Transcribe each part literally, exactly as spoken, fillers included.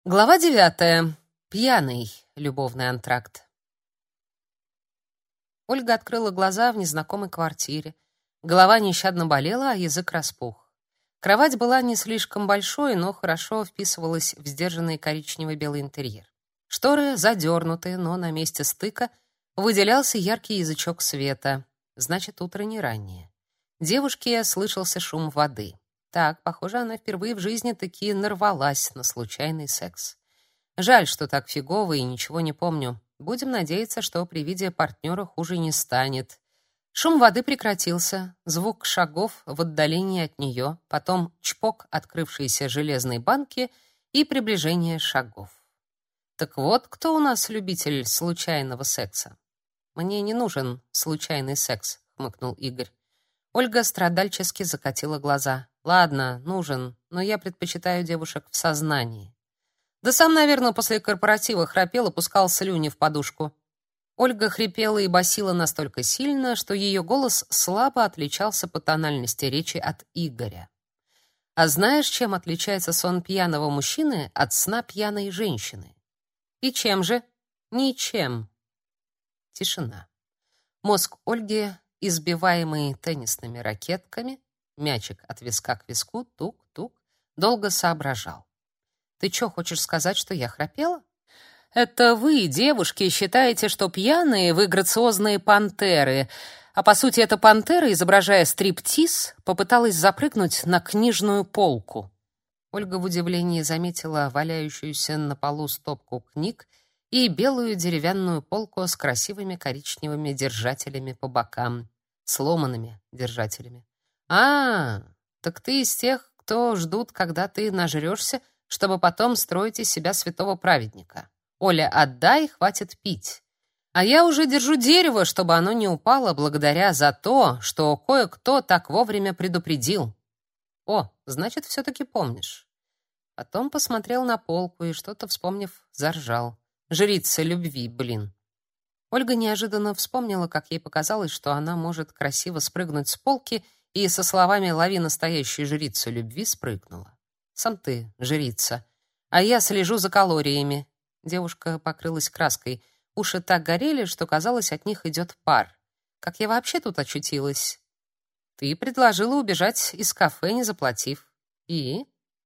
Глава девятая. Пьяный любовный антракт. Ольга открыла глаза в незнакомой квартире. Голова нещадно болела, а язык распух. Кровать была не слишком большой, но хорошо вписывалась в сдержанный коричнево-белый интерьер. Шторы задернуты, но на месте стыка выделялся яркий язычок света. Значит, утро не раннее. Девушке слышался шум воды. Так, похоже, она впервые в жизни таки нарвалась на случайный секс. Жаль, что так фигово и ничего не помню. Будем надеяться, что при виде партнера хуже не станет. Шум воды прекратился, звук шагов в отдалении от нее, потом чпок открывшейся железной банки и приближение шагов. Так вот, кто у нас любитель случайного секса? Мне не нужен случайный секс, хмыкнул Игорь. Ольга страдальчески закатила глаза. Ладно, нужен, но я предпочитаю девушек в сознании. Да сам, наверное, после корпоратива храпел и пускал слюни в подушку. Ольга хрипела и басила настолько сильно, что ее голос слабо отличался по тональности речи от Игоря. А знаешь, чем отличается сон пьяного мужчины от сна пьяной женщины? И чем же? Ничем. Тишина. Мозг Ольги, избиваемый теннисными ракетками, мячик от виска к виску, тук-тук, долго соображал. Ты что, хочешь сказать, что я храпела? Это вы, девушки, считаете, что пьяные вы грациозные пантеры, а по сути эта пантера, изображая стриптиз, попыталась запрыгнуть на книжную полку. Ольга в удивлении заметила валяющуюся на полу стопку книг и белую деревянную полку с красивыми коричневыми держателями по бокам, сломанными держателями. А, так ты из тех, кто ждут, когда ты нажрёшься, чтобы потом строить из себя святого праведника. Оля, отдай, хватит пить. А я уже держу дерево, чтобы оно не упало, благодаря за то, что кое-кто так вовремя предупредил. О, значит, все-таки помнишь. Потом посмотрел на полку и, что-то вспомнив, заржал. Жрица любви, блин. Ольга неожиданно вспомнила, как ей показалось, что она может красиво спрыгнуть с полки, и со словами «лови настоящую жрицу любви» спрыгнула. «Сам ты, жрица. А я слежу за калориями». Девушка покрылась краской. Уши так горели, что, казалось, от них идет пар. «Как я вообще тут очутилась?» «Ты предложила убежать из кафе, не заплатив». «И?»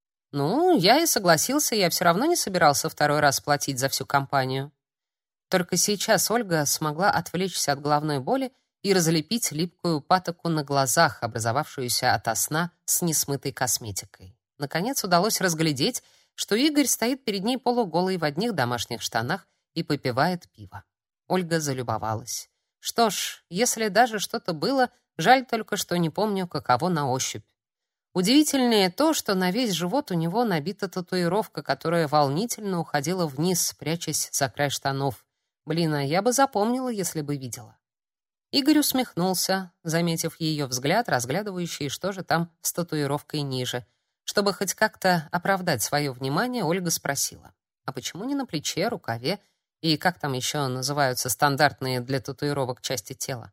«Ну, я и согласился, я все равно не собирался второй раз платить за всю компанию». Только сейчас Ольга смогла отвлечься от головной боли и разлепить липкую патоку на глазах, образовавшуюся ото сна с несмытой косметикой. Наконец удалось разглядеть, что Игорь стоит перед ней полуголый в одних домашних штанах и попивает пиво. Ольга залюбовалась. Что ж, если даже что-то было, жаль только, что не помню, каково на ощупь. Удивительнее то, что на весь живот у него набита татуировка, которая волнительно уходила вниз, прячась за край штанов. Блин, а я бы запомнила, если бы видела. Игорь усмехнулся, заметив ее взгляд, разглядывающий, что же там с татуировкой ниже. Чтобы хоть как-то оправдать свое внимание, Ольга спросила: «А почему не на плече, рукаве и как там еще называются стандартные для татуировок части тела?»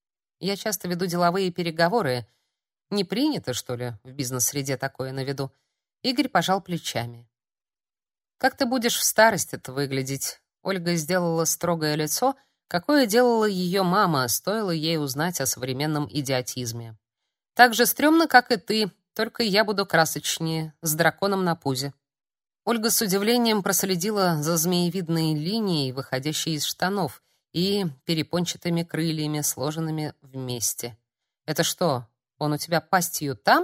«Я часто веду деловые переговоры. Не принято, что ли, в бизнес-среде такое на виду?» Игорь пожал плечами. «Как ты будешь в старости-то выглядеть?» Ольга сделала строгое лицо, какое делала ее мама, стоило ей узнать о современном идиотизме. «Так же стрёмно, как и ты, только я буду красочнее, с драконом на пузе». Ольга с удивлением проследила за змеевидной линией, выходящей из штанов, и перепончатыми крыльями, сложенными вместе. «Это что, он у тебя пастью там?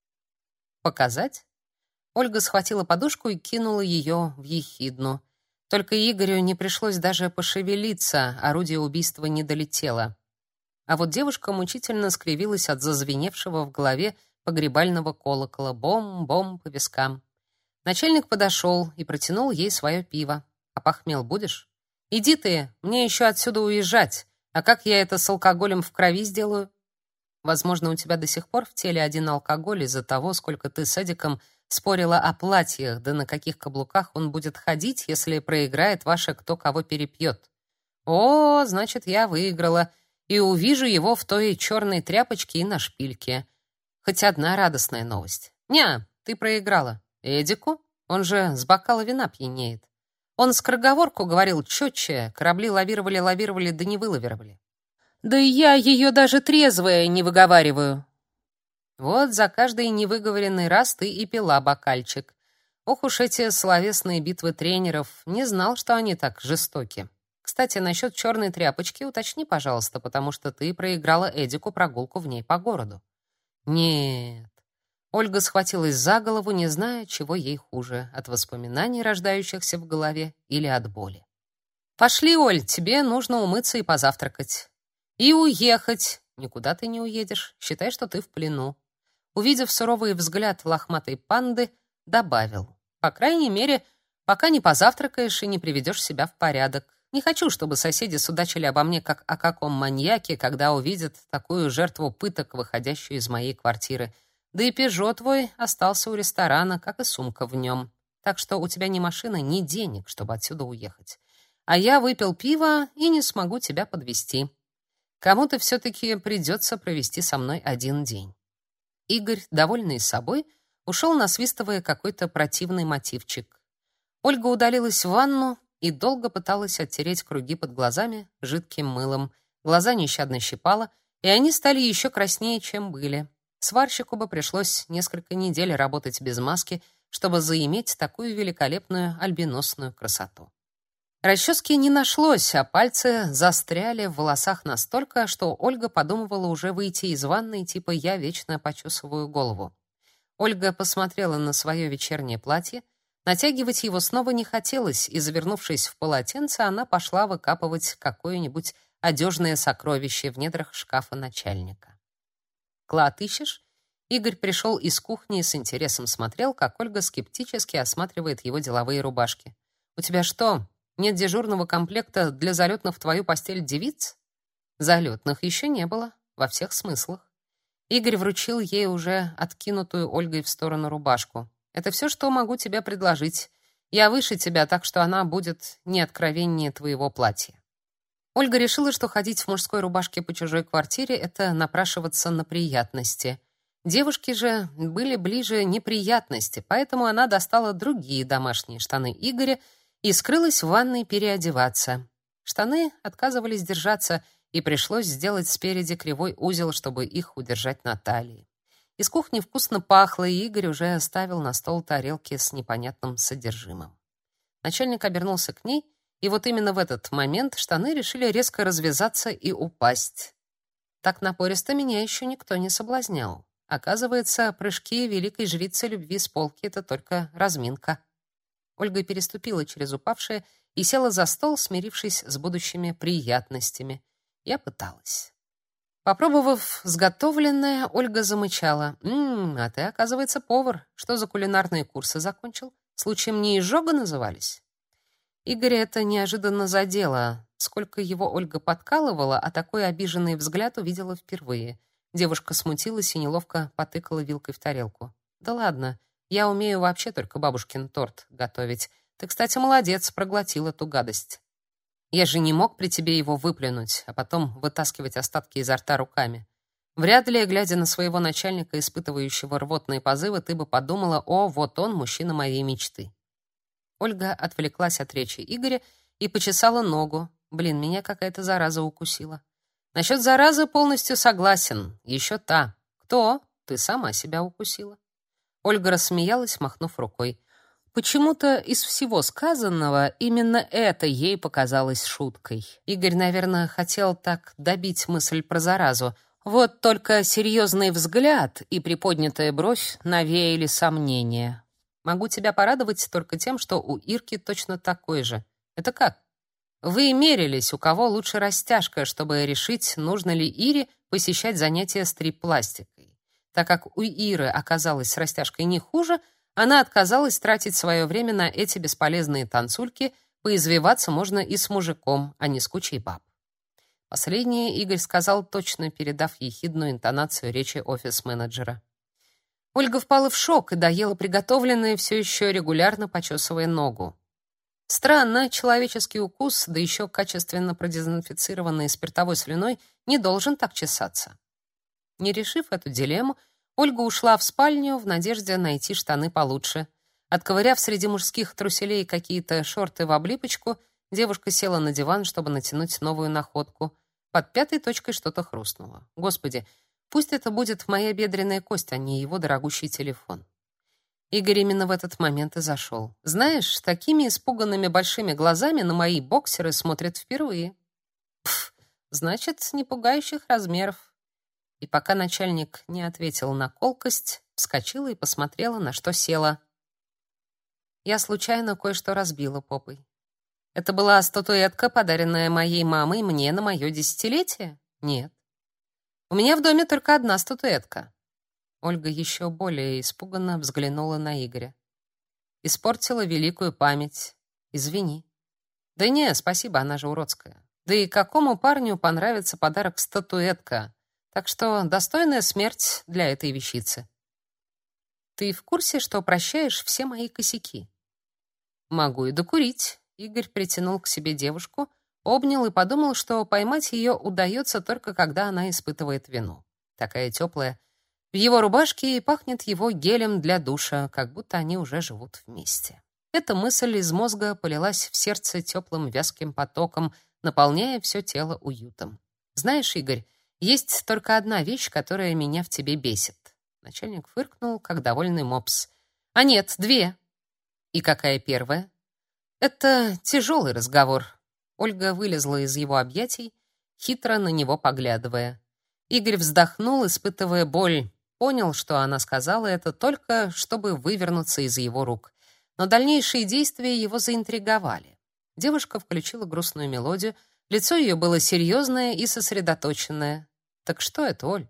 Показать?» Ольга схватила подушку и кинула ее в ехидну. Только Игорю не пришлось даже пошевелиться, орудие убийства не долетело. А вот девушка мучительно скривилась от зазвеневшего в голове погребального колокола, бом-бом по вискам. Начальник подошел и протянул ей свое пиво. «А похмел будешь?» «Иди ты, мне еще отсюда уезжать. А как я это с алкоголем в крови сделаю?» «Возможно, у тебя до сих пор в теле один алкоголь из-за того, сколько ты с Эдиком спорила о платьях, да на каких каблуках он будет ходить, если проиграет ваше кто кого перепьет. О, значит, я выиграла, и увижу его в той черной тряпочке и на шпильке. Хоть одна радостная новость. Ня, ты проиграла. Эдику? Он же с бокала вина пьянеет. Он скороговорку говорил четче, корабли лавировали-лавировали, да не вылавировали. Да и я ее даже трезвая не выговариваю. Вот за каждый невыговоренный раз ты и пила бокальчик. Ох уж эти словесные битвы тренеров, не знал, что они так жестоки. Кстати, насчет черной тряпочки уточни, пожалуйста, потому что ты проиграла Эдику прогулку в ней по городу. Нет. Ольга схватилась за голову, не зная, чего ей хуже, от воспоминаний, рождающихся в голове, или от боли. Пошли, Оль, тебе нужно умыться и позавтракать. И уехать. Никуда ты не уедешь. Считай, что ты в плену. Увидев суровый взгляд лохматой панды, добавил: по крайней мере, пока не позавтракаешь и не приведешь себя в порядок. Не хочу, чтобы соседи судачили обо мне как о каком маньяке, когда увидят такую жертву пыток, выходящую из моей квартиры. Да и «Пежо» твой остался у ресторана, как и сумка в нем. Так что у тебя ни машины, ни денег, чтобы отсюда уехать. А я выпил пиво и не смогу тебя подвезти. Кому-то все-таки придется провести со мной один день. Игорь, довольный собой, ушел, насвистывая какой-то противный мотивчик. Ольга удалилась в ванну и долго пыталась оттереть круги под глазами жидким мылом. Глаза нещадно щипало, и они стали еще краснее, чем были. Сварщику бы пришлось несколько недель работать без маски, чтобы заиметь такую великолепную альбиносную красоту. Расчески не нашлось, а пальцы застряли в волосах настолько, что Ольга подумывала уже выйти из ванной, типа «я вечно почесываю голову». Ольга посмотрела на свое вечернее платье. Натягивать его снова не хотелось, и, завернувшись в полотенце, она пошла выкапывать какое-нибудь одежное сокровище в недрах шкафа начальника. «Клад ищешь?» Игорь пришел из кухни и с интересом смотрел, как Ольга скептически осматривает его деловые рубашки. «У тебя что, нет дежурного комплекта для залетных в твою постель девиц?» Залетных еще не было, во всех смыслах. Игорь вручил ей уже откинутую Ольгой в сторону рубашку. «Это все, что могу тебе предложить. Я выше тебя, так что она будет не откровеннее твоего платья». Ольга решила, что ходить в мужской рубашке по чужой квартире — это напрашиваться на приятности. Девушки же были ближе неприятности, поэтому она достала другие домашние штаны Игоря и скрылась в ванной переодеваться. Штаны отказывались держаться, и пришлось сделать спереди кривой узел, чтобы их удержать на талии. Из кухни вкусно пахло, и Игорь уже ставил на стол тарелки с непонятным содержимым. Начальник обернулся к ней, и вот именно в этот момент штаны решили резко развязаться и упасть. Так напористо меня еще никто не соблазнял. Оказывается, прыжки великой жрицы любви с полки — это только разминка. Ольга переступила через упавшее и села за стол, смирившись с будущими приятностями. Я пыталась. Попробовав сготовленное, Ольга замычала: «М-м, а ты, оказывается, повар. Что за кулинарные курсы закончил? Случаем не изжога назывались?» Игоря это неожиданно задело. Сколько его Ольга подкалывала, а такой обиженный взгляд увидела впервые. Девушка смутилась и неловко потыкала вилкой в тарелку. «Да ладно, я умею вообще только бабушкин торт готовить. Ты, кстати, молодец, проглотила ту гадость. Я же не мог при тебе его выплюнуть, а потом вытаскивать остатки изо рта руками. Вряд ли, глядя на своего начальника, испытывающего рвотные позывы, ты бы подумала: о, вот он, мужчина моей мечты». Ольга отвлеклась от речи Игоря и почесала ногу. Блин, меня какая-то зараза укусила. Насчет заразы полностью согласен. Еще та. Кто? Ты сама себя укусила. Ольга рассмеялась, махнув рукой. Почему-то из всего сказанного именно это ей показалось шуткой. Игорь, наверное, хотел так добить мысль про заразу. Вот только серьезный взгляд и приподнятая бровь навеяли сомнения. Могу тебя порадовать только тем, что у Ирки точно такой же. Это как? Вы мерились, у кого лучше растяжка, чтобы решить, нужно ли Ире посещать занятия стрип-пластикой. Так как у Иры оказалось с растяжкой не хуже, она отказалась тратить свое время на эти бесполезные танцульки, поизвиваться можно и с мужиком, а не с кучей баб. Последнее Игорь сказал, точно передав ехидную интонацию речи офис-менеджера. Ольга впала в шок и доела приготовленное, все еще регулярно почесывая ногу. Странно, человеческий укус, да еще качественно продезинфицированный спиртовой слюной, не должен так чесаться. Не решив эту дилемму, Ольга ушла в спальню в надежде найти штаны получше. Отковыряв среди мужских труселей какие-то шорты в облипочку, девушка села на диван, чтобы натянуть новую находку. Под пятой точкой что-то хрустнуло. Господи, пусть это будет моя бедренная кость, а не его дорогущий телефон. Игорь именно в этот момент и зашел. Знаешь, такими испуганными большими глазами на мои боксеры смотрят впервые. Пф, значит, не пугающих размеров. И пока начальник не ответил на колкость, вскочила и посмотрела, на что села. Я случайно кое-что разбила попой. Это была статуэтка, подаренная моей мамой мне на мое десятилетие? Нет. У меня в доме только одна статуэтка. Ольга еще более испуганно взглянула на Игоря. Испортила великую память. Извини. Да не, спасибо, она же уродская. Да и какому парню понравится подарок статуэтка? Так что достойная смерть для этой вещицы. Ты в курсе, что прощаешь все мои косяки? Могу и докурить. Игорь притянул к себе девушку, обнял и подумал, что поймать ее удается только когда она испытывает вину. Такая теплая. В его рубашке и пахнет его гелем для душа, как будто они уже живут вместе. Эта мысль из мозга полилась в сердце теплым вязким потоком, наполняя все тело уютом. Знаешь, Игорь, есть только одна вещь, которая меня в тебе бесит. Начальник фыркнул, как довольный мопс. А нет, две. И какая первая? Это тяжелый разговор. Ольга вылезла из его объятий, хитро на него поглядывая. Игорь вздохнул, испытывая боль. Понял, что она сказала это только, чтобы вывернуться из его рук. Но дальнейшие действия его заинтриговали. Девушка включила грустную мелодию, лицо ее было серьезное и сосредоточенное. Так что это, Оль?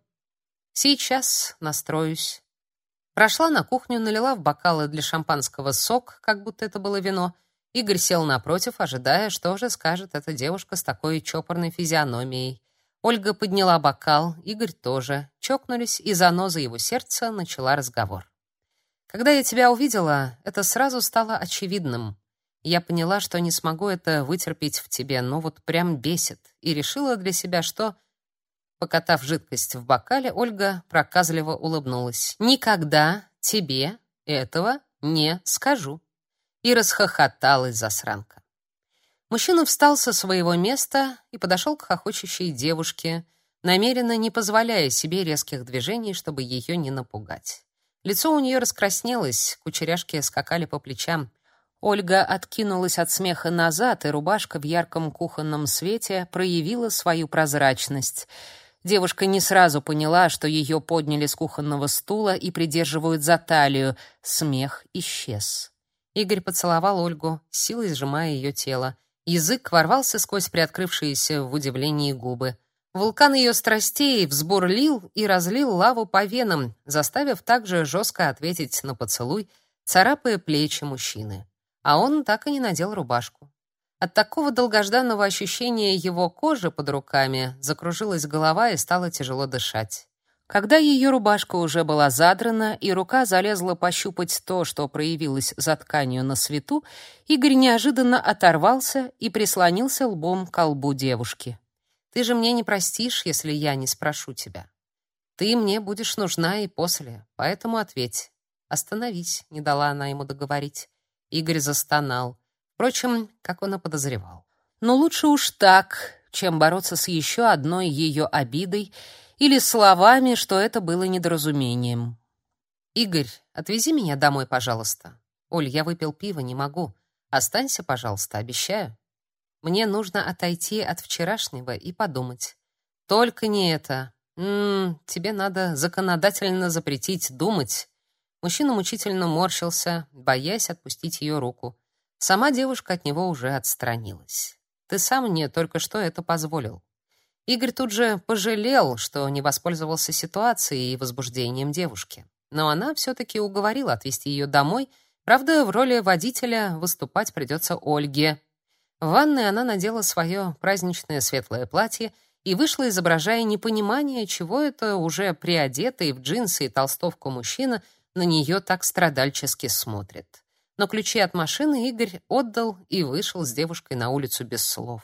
Сейчас настроюсь. Прошла на кухню, налила в бокалы для шампанского сок, как будто это было вино. Игорь сел напротив, ожидая, что же скажет эта девушка с такой чопорной физиономией. Ольга подняла бокал, Игорь тоже. Чокнулись, и заноза его сердца начала разговор. Когда я тебя увидела, это сразу стало очевидным. Я поняла, что не смогу это вытерпеть в тебе, но вот прям бесит, и решила для себя, что... Покатав жидкость в бокале, Ольга проказливо улыбнулась. «Никогда тебе этого не скажу». И расхохоталась засранка. Мужчина встал со своего места и подошел к хохочущей девушке, намеренно не позволяя себе резких движений, чтобы ее не напугать. Лицо у нее раскраснелось, кучеряшки скакали по плечам. Ольга откинулась от смеха назад, и рубашка в ярком кухонном свете проявила свою прозрачность. Девушка не сразу поняла, что ее подняли с кухонного стула и придерживают за талию. Смех исчез. Игорь поцеловал Ольгу, силой сжимая ее тело. Язык ворвался сквозь приоткрывшиеся в удивлении губы. Вулкан ее страстей взбурлил и разлил лаву по венам, заставив также жестко ответить на поцелуй, царапая плечи мужчины. А он так и не надел рубашку. От такого долгожданного ощущения его кожи под руками закружилась голова и стало тяжело дышать. Когда ее рубашка уже была задрана и рука залезла пощупать то, что проявилось за тканью на свету, Игорь неожиданно оторвался и прислонился лбом к лбу девушки. «Ты же мне не простишь, если я не спрошу тебя. Ты мне будешь нужна и после, поэтому ответь. Остановись», — не дала она ему договорить. Игорь застонал. Впрочем, как он и подозревал. Но лучше уж так, чем бороться с еще одной ее обидой или словами, что это было недоразумением. «Игорь, отвези меня домой, пожалуйста. Оль, я выпил пиво, не могу. Останься, пожалуйста, обещаю. Мне нужно отойти от вчерашнего и подумать. Только не это. М-м, тебе надо законодательно запретить думать». Мужчина мучительно морщился, боясь отпустить ее руку. Сама девушка от него уже отстранилась. «Ты сам мне только что это позволил». Игорь тут же пожалел, что не воспользовался ситуацией и возбуждением девушки. Но она все-таки уговорила отвезти ее домой. Правда, в роли водителя выступать придется Ольге. В ванной она надела свое праздничное светлое платье и вышла, изображая непонимание, чего это уже приодетый в джинсы и толстовку мужчина на нее так страдальчески смотрит. Но ключи от машины Игорь отдал и вышел с девушкой на улицу без слов.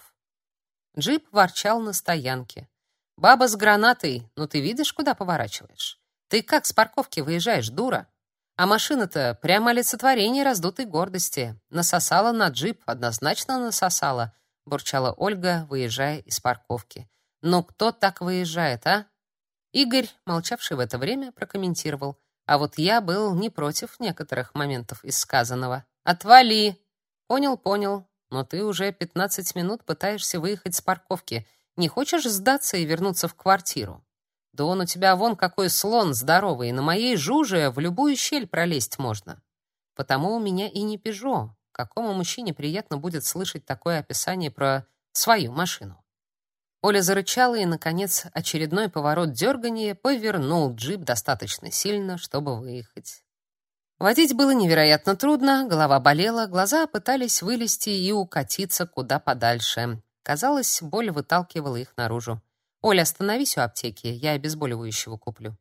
Джип ворчал на стоянке. «Баба с гранатой, ну ты видишь, куда поворачиваешь? Ты как с парковки выезжаешь, дура?» А машина-то прямо олицетворение раздутой гордости. Насосала на джип, однозначно насосала, бурчала Ольга, выезжая из парковки. Но кто так выезжает, а? Игорь, молчавший в это время, прокомментировал: а вот я был не против некоторых моментов из сказанного. Отвали. Понял, понял. Но ты уже пятнадцать минут пытаешься выехать с парковки. Не хочешь сдаться и вернуться в квартиру? Да он у тебя вон какой слон здоровый, на моей жуже в любую щель пролезть можно. Потому у меня и не Пежо. Какому мужчине приятно будет слышать такое описание про свою машину? Оля зарычала, и, наконец, очередной поворот дергания повернул джип достаточно сильно, чтобы выехать. Водить было невероятно трудно, голова болела, глаза пытались вылезти и укатиться куда подальше. Казалось, боль выталкивала их наружу. «Оля, остановись у аптеки, я обезболивающего куплю».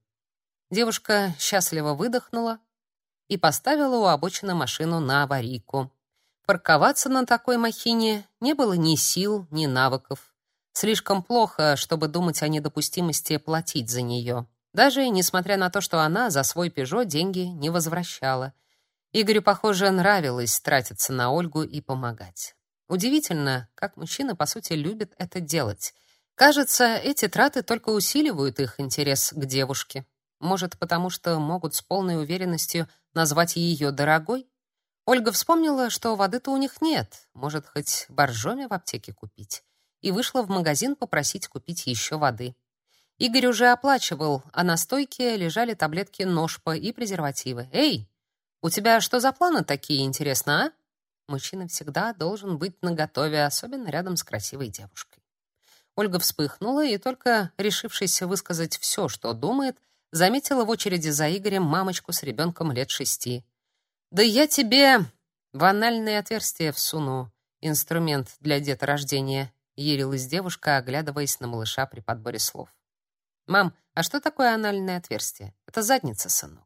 Девушка счастливо выдохнула и поставила у обочины машину на аварийку. Парковаться на такой махине не было ни сил, ни навыков. Слишком плохо, чтобы думать о недопустимости платить за нее. Даже несмотря на то, что она за свой «Пежо» деньги не возвращала. Игорю, похоже, нравилось тратиться на Ольгу и помогать. Удивительно, как мужчины, по сути, любят это делать. Кажется, эти траты только усиливают их интерес к девушке. Может, потому что могут с полной уверенностью назвать ее дорогой? Ольга вспомнила, что воды-то у них нет. Может, хоть боржоми в аптеке купить? И вышла в магазин попросить купить еще воды. Игорь уже оплачивал, а на стойке лежали таблетки Ношпа и презервативы. «Эй, у тебя что за планы такие, интересно, а?» Мужчина всегда должен быть наготове, особенно рядом с красивой девушкой. Ольга вспыхнула и, только решившись высказать все, что думает, заметила в очереди за Игорем мамочку с ребенком лет шести. «Да я тебе в анальное отверстие всуну инструмент для деторождения», — ярилась девушка, оглядываясь на малыша при подборе слов. «Мам, а что такое анальное отверстие? Это задница, сынок».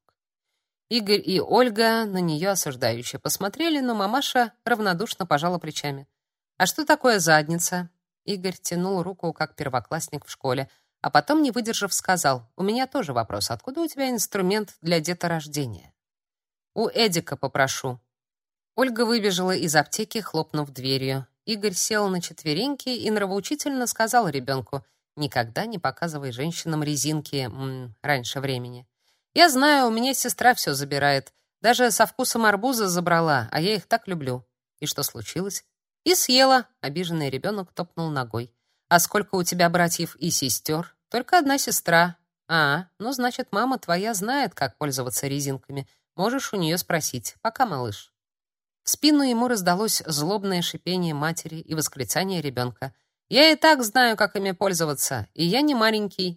Игорь и Ольга на нее осуждающе посмотрели, но мамаша равнодушно пожала плечами. «А что такое задница?» Игорь тянул руку, как первоклассник в школе, а потом, не выдержав, сказал: «У меня тоже вопрос. Откуда у тебя инструмент для деторождения?» «У Эдика попрошу». Ольга выбежала из аптеки, хлопнув дверью. Игорь сел на четвереньки и нравоучительно сказал ребенку: «Никогда не показывай женщинам резинки м, раньше времени. Я знаю, у меня сестра все забирает. Даже со вкусом арбуза забрала, а я их так люблю». «И что случилось?» «И съела», — обиженный ребенок топнул ногой. «А сколько у тебя братьев и сестер?» «Только одна сестра». «А, ну, значит, мама твоя знает, как пользоваться резинками. Можешь у нее спросить. Пока, малыш». В спину ему раздалось злобное шипение матери и восклицание ребенка. «Я и так знаю, как ими пользоваться, и я не маленький».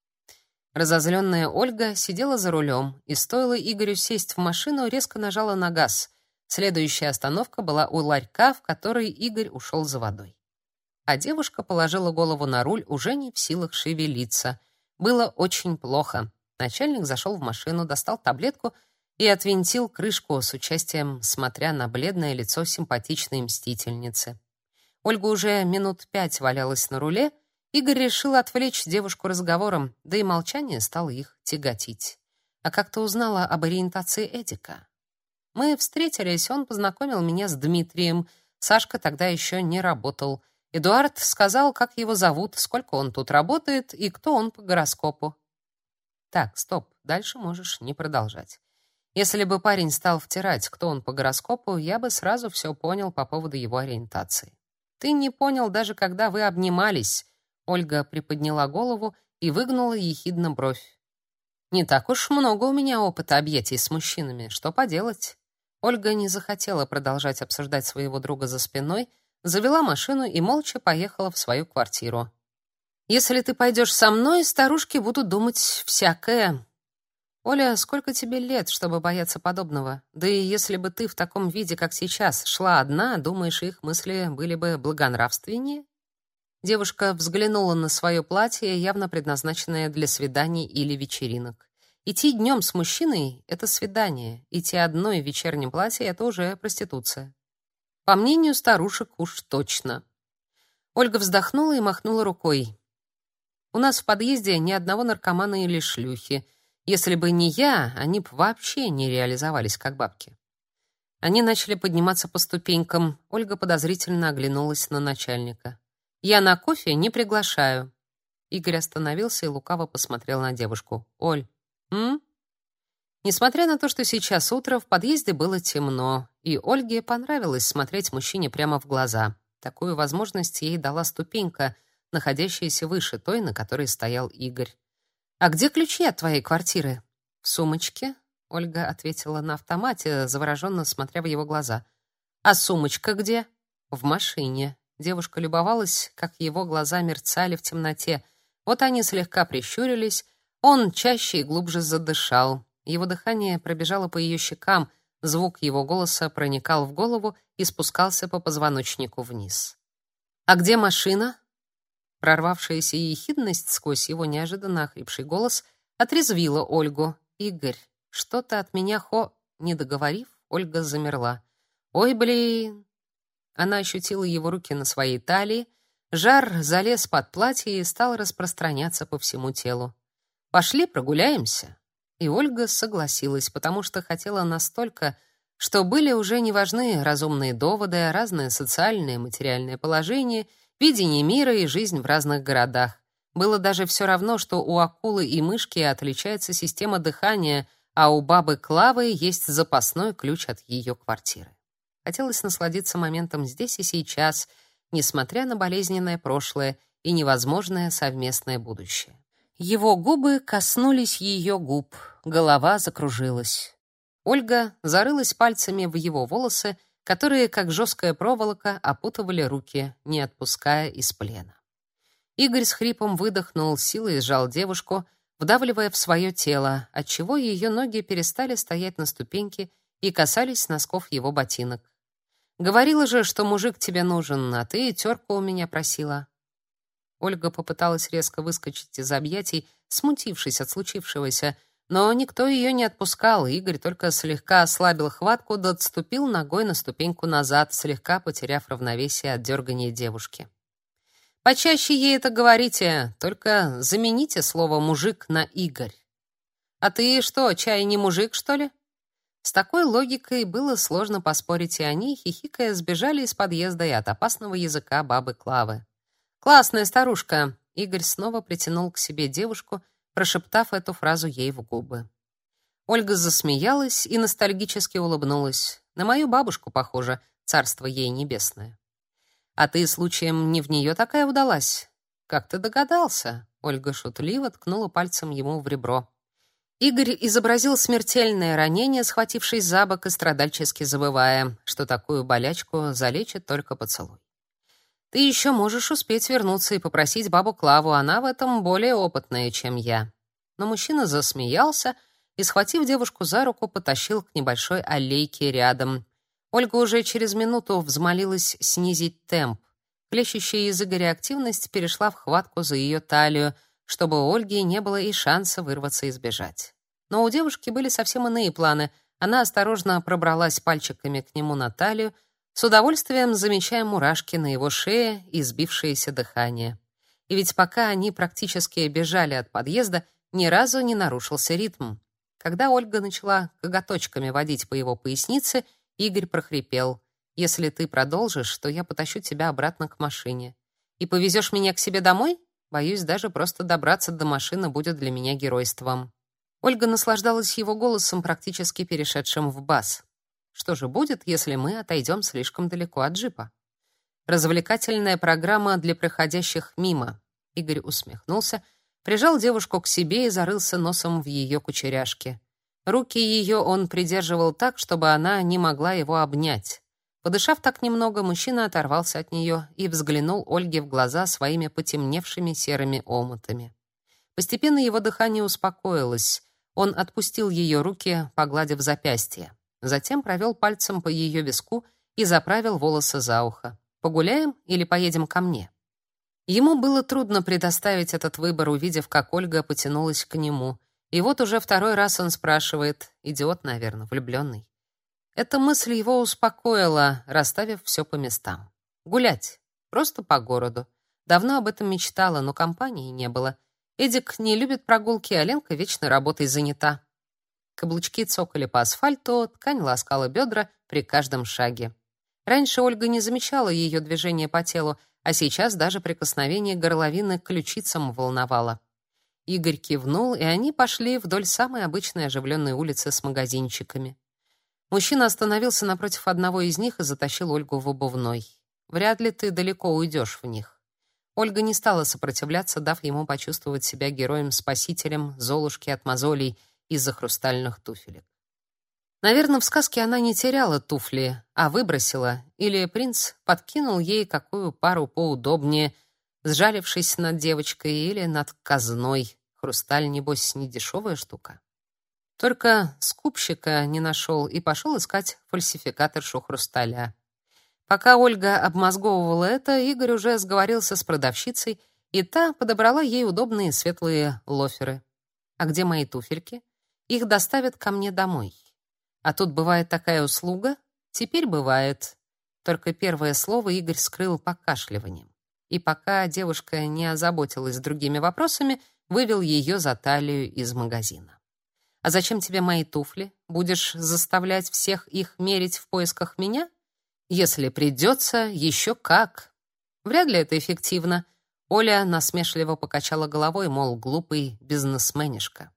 Разозленная Ольга сидела за рулем, и стоило Игорю сесть в машину, резко нажала на газ. Следующая остановка была у ларька, в который Игорь ушел за водой. А девушка положила голову на руль, уже не в силах шевелиться. Было очень плохо. Начальник зашел в машину, достал таблетку и отвинтил крышку с участием, смотря на бледное лицо симпатичной мстительницы. Ольга уже минут пять валялась на руле. Игорь решил отвлечь девушку разговором, да и молчание стало их тяготить. А как ты узнала об ориентации Эдика? Мы встретились, он познакомил меня с Дмитрием. Сашка тогда еще не работал. Эдуард сказал, как его зовут, сколько он тут работает и кто он по гороскопу. Так, стоп, дальше можешь не продолжать. Если бы парень стал втирать, кто он по гороскопу, я бы сразу все понял по поводу его ориентации. Ты не понял даже когда вы обнимались. Ольга приподняла голову и выгнула ехидно бровь. Не так уж много у меня опыта объятий с мужчинами, что поделать? Ольга не захотела продолжать обсуждать своего друга за спиной, завела машину и молча поехала в свою квартиру. Если ты пойдешь со мной, старушки будут думать всякое. Оля, сколько тебе лет, чтобы бояться подобного? Да и если бы ты в таком виде, как сейчас, шла одна, думаешь, их мысли были бы благонравственнее? Девушка взглянула на свое платье, явно предназначенное для свиданий или вечеринок. Идти днем с мужчиной — это свидание, идти одной в вечернем платье — это уже проституция. По мнению старушек, уж точно. Ольга вздохнула и махнула рукой. У нас в подъезде ни одного наркомана или шлюхи. Если бы не я, они б вообще не реализовались как бабки. Они начали подниматься по ступенькам. Ольга подозрительно оглянулась на начальника. «Я на кофе не приглашаю». Игорь остановился и лукаво посмотрел на девушку. «Оль, м?» Несмотря на то, что сейчас утро, в подъезде было темно, и Ольге понравилось смотреть мужчине прямо в глаза. Такую возможность ей дала ступенька, находящаяся выше той, на которой стоял Игорь. «А где ключи от твоей квартиры?» «В сумочке», — Ольга ответила на автомате, завороженно смотря в его глаза. «А сумочка где?» «В машине». Девушка любовалась, как его глаза мерцали в темноте. Вот они слегка прищурились, он чаще и глубже задышал. Его дыхание пробежало по ее щекам, звук его голоса проникал в голову и спускался по позвоночнику вниз. «А где машина?» Прорвавшаяся ехидность сквозь его неожиданно охрипший голос отрезвила Ольгу. «Игорь, что ты от меня хо...» Не договорив, Ольга замерла. «Ой, блин!» Она ощутила его руки на своей талии, жар залез под платье и стал распространяться по всему телу. «Пошли прогуляемся». И Ольга согласилась, потому что хотела настолько, что были уже не важны разумные доводы, разное социальное и материальное положение, видение мира и жизнь в разных городах. Было даже все равно, что у акулы и мышки отличается система дыхания, а у бабы Клавы есть запасной ключ от ее квартиры. Хотелось насладиться моментом здесь и сейчас, несмотря на болезненное прошлое и невозможное совместное будущее. Его губы коснулись ее губ, голова закружилась. Ольга зарылась пальцами в его волосы, которые, как жесткая проволока, опутывали руки, не отпуская из плена. Игорь с хрипом выдохнул, силой сжал девушку, вдавливая в свое тело, отчего ее ноги перестали стоять на ступеньке и касались носков его ботинок. «Говорила же, что мужик тебе нужен, а ты терку у меня просила». Ольга попыталась резко выскочить из объятий, смутившись от случившегося, но никто ее не отпускал, Игорь только слегка ослабил хватку да отступил ногой на ступеньку назад, слегка потеряв равновесие от дергания девушки. «Почаще ей это говорите, только замените слово «мужик» на «Игорь». «А ты что, чай не мужик, что ли?» С такой логикой было сложно поспорить, и они, хихикая, сбежали из подъезда и от опасного языка бабы Клавы. «Классная старушка!» Игорь снова притянул к себе девушку, прошептав эту фразу ей в губы. Ольга засмеялась и ностальгически улыбнулась. На мою бабушку похоже, царство ей небесное. «А ты, случаем, не в нее такая удалась?» «Как ты догадался?» Ольга шутливо ткнула пальцем ему в ребро. Игорь изобразил смертельное ранение, схватившись за бок и страдальчески забывая, что такую болячку залечит только поцелуй. «Ты еще можешь успеть вернуться и попросить бабу Клаву, она в этом более опытная, чем я». Но мужчина засмеялся и, схватив девушку за руку, потащил к небольшой аллейке рядом. Ольга уже через минуту взмолилась снизить темп. Плещущая из Игоря активность перешла в хватку за ее талию, чтобы у Ольги не было и шанса вырваться и сбежать. Но у девушки были совсем иные планы. Она осторожно пробралась пальчиками к нему на талию, с удовольствием замечая мурашки на его шее и сбившееся дыхание. И ведь пока они практически бежали от подъезда, ни разу не нарушился ритм. Когда Ольга начала коготочками водить по его пояснице, Игорь прохрипел: «Если ты продолжишь, то я потащу тебя обратно к машине. И повезешь меня к себе домой? Боюсь, даже просто добраться до машины будет для меня геройством». Ольга наслаждалась его голосом, практически перешедшим в бас. «Что же будет, если мы отойдем слишком далеко от джипа?» «Развлекательная программа для проходящих мимо». Игорь усмехнулся, прижал девушку к себе и зарылся носом в ее кучеряшки. Руки ее он придерживал так, чтобы она не могла его обнять. Подышав так немного, мужчина оторвался от нее и взглянул Ольге в глаза своими потемневшими серыми омутами. Постепенно его дыхание успокоилось. Он отпустил ее руки, погладив запястье. Затем провел пальцем по ее виску и заправил волосы за ухо. «Погуляем или поедем ко мне?» Ему было трудно предоставить этот выбор, увидев, как Ольга потянулась к нему. И вот уже второй раз он спрашивает, идиот, наверное, влюбленный. Эта мысль его успокоила, расставив все по местам. Гулять. Просто по городу. Давно об этом мечтала, но компании не было. Эдик не любит прогулки, а Ленка вечно работой занята. Каблучки цокали по асфальту, ткань ласкала бедра при каждом шаге. Раньше Ольга не замечала ее движения по телу, а сейчас даже прикосновение горловины к ключицам волновало. Игорь кивнул, и они пошли вдоль самой обычной оживленной улицы с магазинчиками. Мужчина остановился напротив одного из них и затащил Ольгу в обувной. «Вряд ли ты далеко уйдешь в них». Ольга не стала сопротивляться, дав ему почувствовать себя героем-спасителем Золушки от мозолей из-за хрустальных туфелек. Наверное, в сказке она не теряла туфли, а выбросила, или принц подкинул ей какую пару поудобнее, сжалившись над девочкой или над казной. Хрусталь, небось, не дешевая штука. Только скупщика не нашел и пошел искать фальсификаторшу хрусталя. Пока Ольга обмозговывала это, Игорь уже сговорился с продавщицей, и та подобрала ей удобные светлые лоферы. «А где мои туфельки? Их доставят ко мне домой». А тут бывает такая услуга? Теперь бывает. Только первое слово Игорь скрыл покашливанием. И пока девушка не озаботилась другими вопросами, вывел ее за талию из магазина. «А зачем тебе мои туфли? Будешь заставлять всех их мерить в поисках меня? Если придется, еще как. Вряд ли это эффективно». Оля насмешливо покачала головой, мол, глупый бизнесменишка.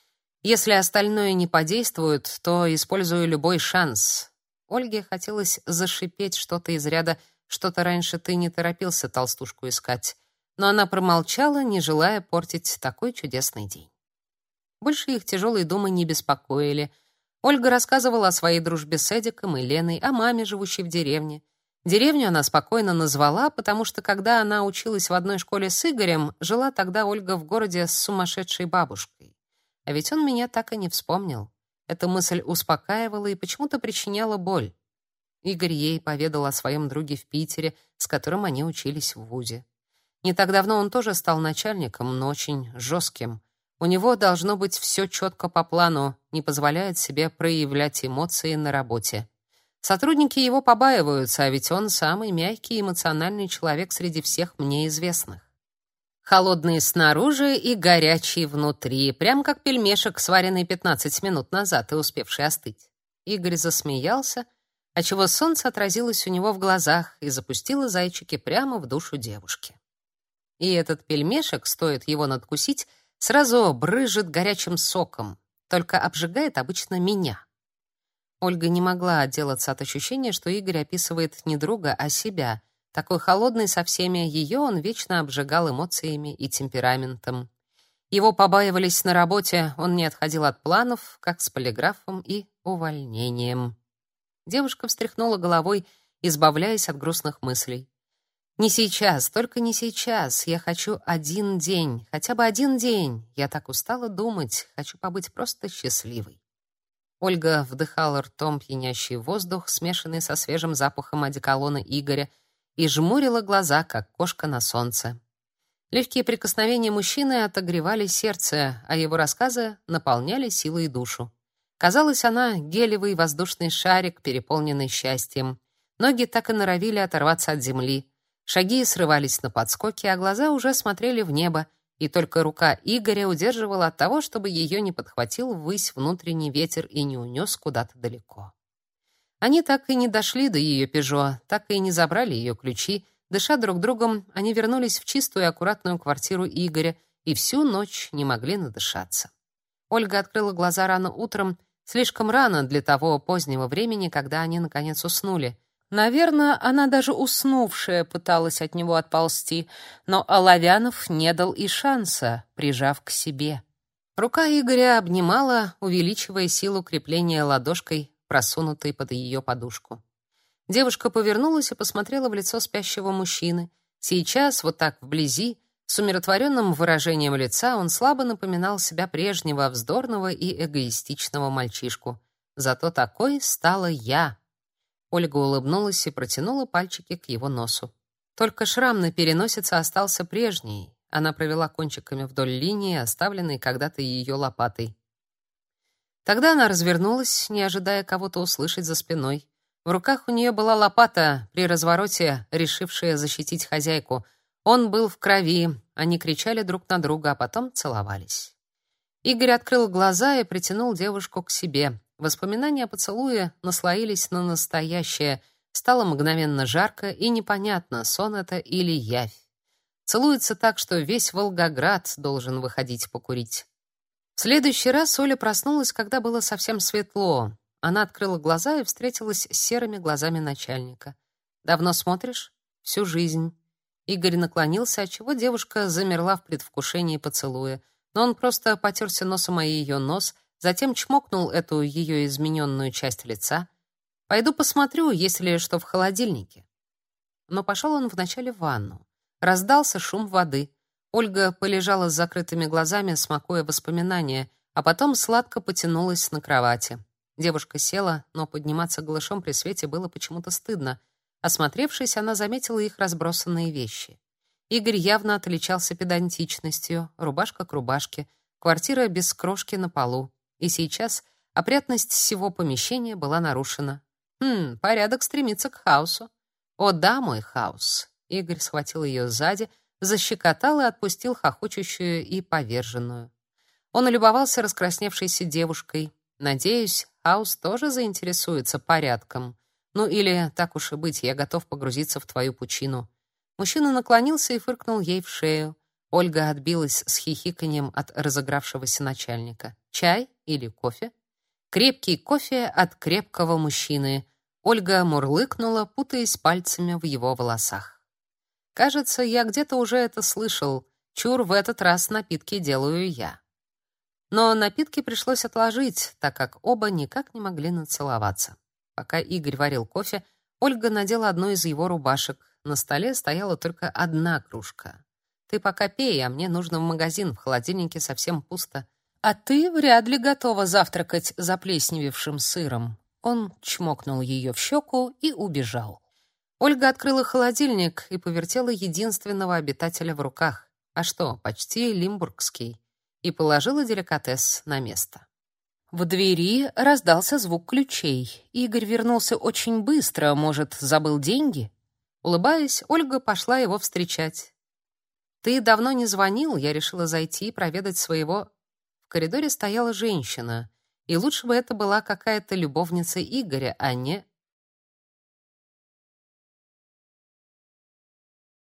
«Если остальное не подействует, то использую любой шанс». Ольге хотелось зашипеть что-то из ряда «что-то раньше ты не торопился толстушку искать», но она промолчала, не желая портить такой чудесный день. Больше их тяжелые думы не беспокоили. Ольга рассказывала о своей дружбе с Эдиком и Леной, о маме, живущей в деревне. Деревню она спокойно назвала, потому что, когда она училась в одной школе с Игорем, жила тогда Ольга в городе с сумасшедшей бабушкой. А ведь он меня так и не вспомнил. Эта мысль успокаивала и почему-то причиняла боль. Игорь ей поведал о своем друге в Питере, с которым они учились в вузе. Не так давно он тоже стал начальником, но очень жестким. У него должно быть все четко по плану, не позволяет себе проявлять эмоции на работе. Сотрудники его побаиваются, а ведь он самый мягкий и эмоциональный человек среди всех мне известных. Холодный снаружи и горячий внутри, прям как пельмешек, сваренный пятнадцать минут назад и успевший остыть. Игорь засмеялся, отчего солнце отразилось у него в глазах и запустило зайчики прямо в душу девушки. И этот пельмешек, стоит его надкусить, сразу брызжет горячим соком, только обжигает обычно меня. Ольга не могла отделаться от ощущения, что Игорь описывает не друга, а себя. Такой холодный со всеми, ее он вечно обжигал эмоциями и темпераментом. Его побаивались на работе, он не отходил от планов, как с полиграфом и увольнением. Девушка встряхнула головой, избавляясь от грустных мыслей. «Не сейчас, только не сейчас. Я хочу один день, хотя бы один день. Я так устала думать, хочу побыть просто счастливой». Ольга вдыхала ртом пьянящий воздух, смешанный со свежим запахом одеколона Игоря, и жмурила глаза, как кошка на солнце. Легкие прикосновения мужчины отогревали сердце, а его рассказы наполняли силой душу. Казалось, она гелевый воздушный шарик, переполненный счастьем. Ноги так и норовили оторваться от земли. Шаги срывались на подскоки, а глаза уже смотрели в небо, и только рука Игоря удерживала от того, чтобы ее не подхватил ввысь внутренний ветер и не унес куда-то далеко. Они так и не дошли до ее «Пежо», так и не забрали ее ключи. Дыша друг другом, они вернулись в чистую и аккуратную квартиру Игоря и всю ночь не могли надышаться. Ольга открыла глаза рано утром, слишком рано для того позднего времени, когда они наконец уснули. Наверное, она даже уснувшая пыталась от него отползти, но Оловянов не дал и шанса, прижав к себе. Рука Игоря обнимала, увеличивая силу крепления ладошкой, просунутой под ее подушку. Девушка повернулась и посмотрела в лицо спящего мужчины. Сейчас, вот так вблизи, с умиротворенным выражением лица, он слабо напоминал себя прежнего вздорного и эгоистичного мальчишку. Зато такой стала я. Ольга улыбнулась и протянула пальчики к его носу. Только шрам на переносице остался прежний. Она провела кончиками вдоль линии, оставленной когда-то ее лопатой. Тогда она развернулась, не ожидая кого-то услышать за спиной. В руках у нее была лопата, при развороте решившая защитить хозяйку. Он был в крови, Они кричали друг на друга, а потом целовались. Игорь открыл глаза и притянул девушку к себе. Воспоминания о поцелуе наслоились на настоящее. Стало мгновенно жарко и непонятно, сон это или явь. Целуется так, что весь Волгоград должен выходить покурить. В следующий раз Оля проснулась, когда было совсем светло. Она открыла глаза и встретилась с серыми глазами начальника. «Давно смотришь?» «Всю жизнь». Игорь наклонился, отчего девушка замерла в предвкушении поцелуя. Но он просто потерся носом о ее нос, затем чмокнул эту ее измененную часть лица. «Пойду посмотрю, есть ли что в холодильнике». Но пошел он вначале в ванну. Раздался шум воды. Ольга полежала с закрытыми глазами, смакуя воспоминания, а потом сладко потянулась на кровати. Девушка села, но подниматься голышом при свете было почему-то стыдно. Осмотревшись, она заметила их разбросанные вещи. Игорь явно отличался педантичностью, рубашка к рубашке, квартира без крошки на полу. И сейчас опрятность всего помещения была нарушена. Хм, порядок стремится к хаосу. О да, мой хаос. Игорь схватил ее сзади, защекотал и отпустил хохочущую и поверженную. Он любовался раскрасневшейся девушкой. Надеюсь, хаос тоже заинтересуется порядком. Ну или, так уж и быть, я готов погрузиться в твою пучину. Мужчина наклонился и фыркнул ей в шею. Ольга отбилась с хихиканьем от разыгравшегося начальника. Чай или кофе? Крепкий кофе от крепкого мужчины. Ольга мурлыкнула, путаясь пальцами в его волосах. Кажется, я где-то уже это слышал. Чур, в этот раз напитки делаю я. Но напитки пришлось отложить, так как оба никак не могли нацеловаться. Пока Игорь варил кофе, Ольга надела одну из его рубашек. На столе стояла только одна кружка. «Ты пока пей, а мне нужно в магазин, в холодильнике совсем пусто. А ты вряд ли готова завтракать заплесневевшим сыром». Он чмокнул ее в щеку и убежал. Ольга открыла холодильник и повертела единственного обитателя в руках. А что, почти лимбургский. И положила деликатес на место. В двери раздался звук ключей. Игорь вернулся очень быстро, может, забыл деньги? Улыбаясь, Ольга пошла его встречать. «Ты давно не звонил, я решила зайти и проведать своего...» В коридоре стояла женщина, и лучше бы это была какая-то любовница Игоря, а не...